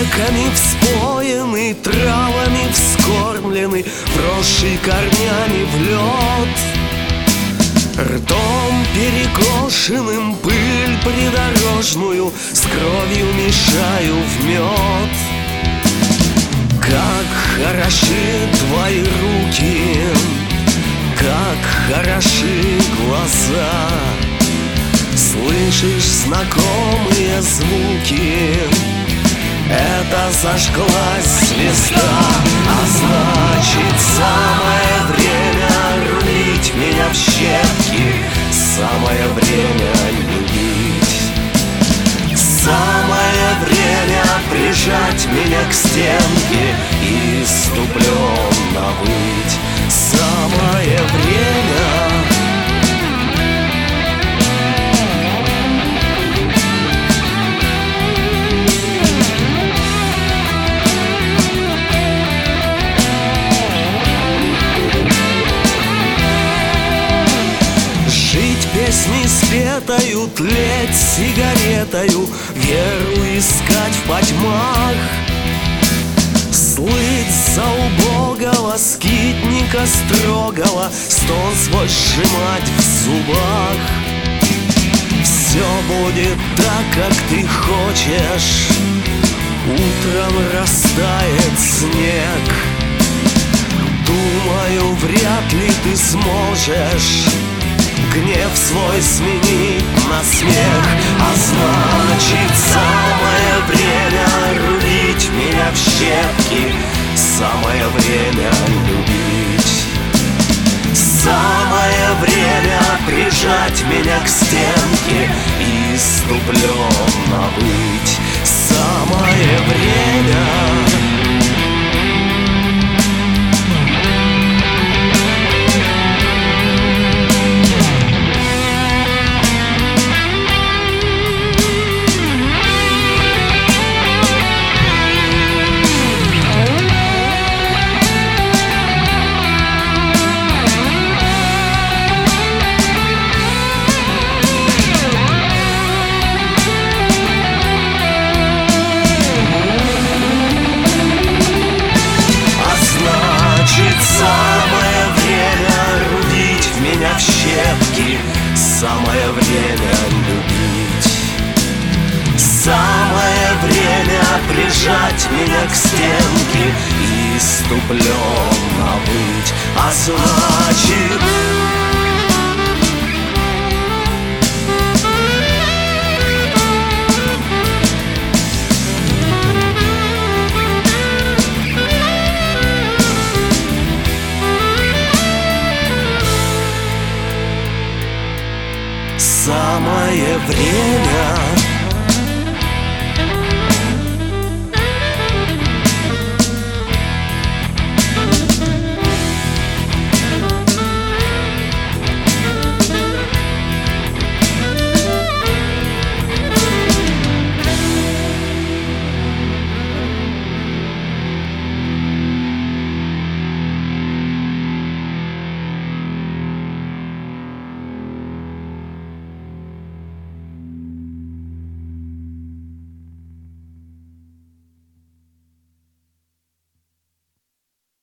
реками вспоены, травами вскормлены, вросший корнями в лед. Ртом перекошенным пыль придорожную с кровью мешаю в мед. Как хороши твои руки, как хороши глаза, слышишь знакомые звуки, это зажглась звезда. А значит, самое время рубить меня в щепки, самое время любить, самое время прижать меня к стенке и иступленно выть. Самое время. Песни спетою, тлеть сигаретою, веру искать в потьмах, слыть за убогого скитника строгого, стон свой сжимать в зубах. Все будет так, как ты хочешь, утром растает снег. Думаю, вряд ли ты сможешь гнев свой сменить на смех. А значит, самое время рубить меня в щепки, самое время любить, самое время прижать меня к стенке и иступленно быть. Самое время. Самое время рубить меня в щепки, самое время любить, самое время прижать меня к стенке и иступленно быть. А значит,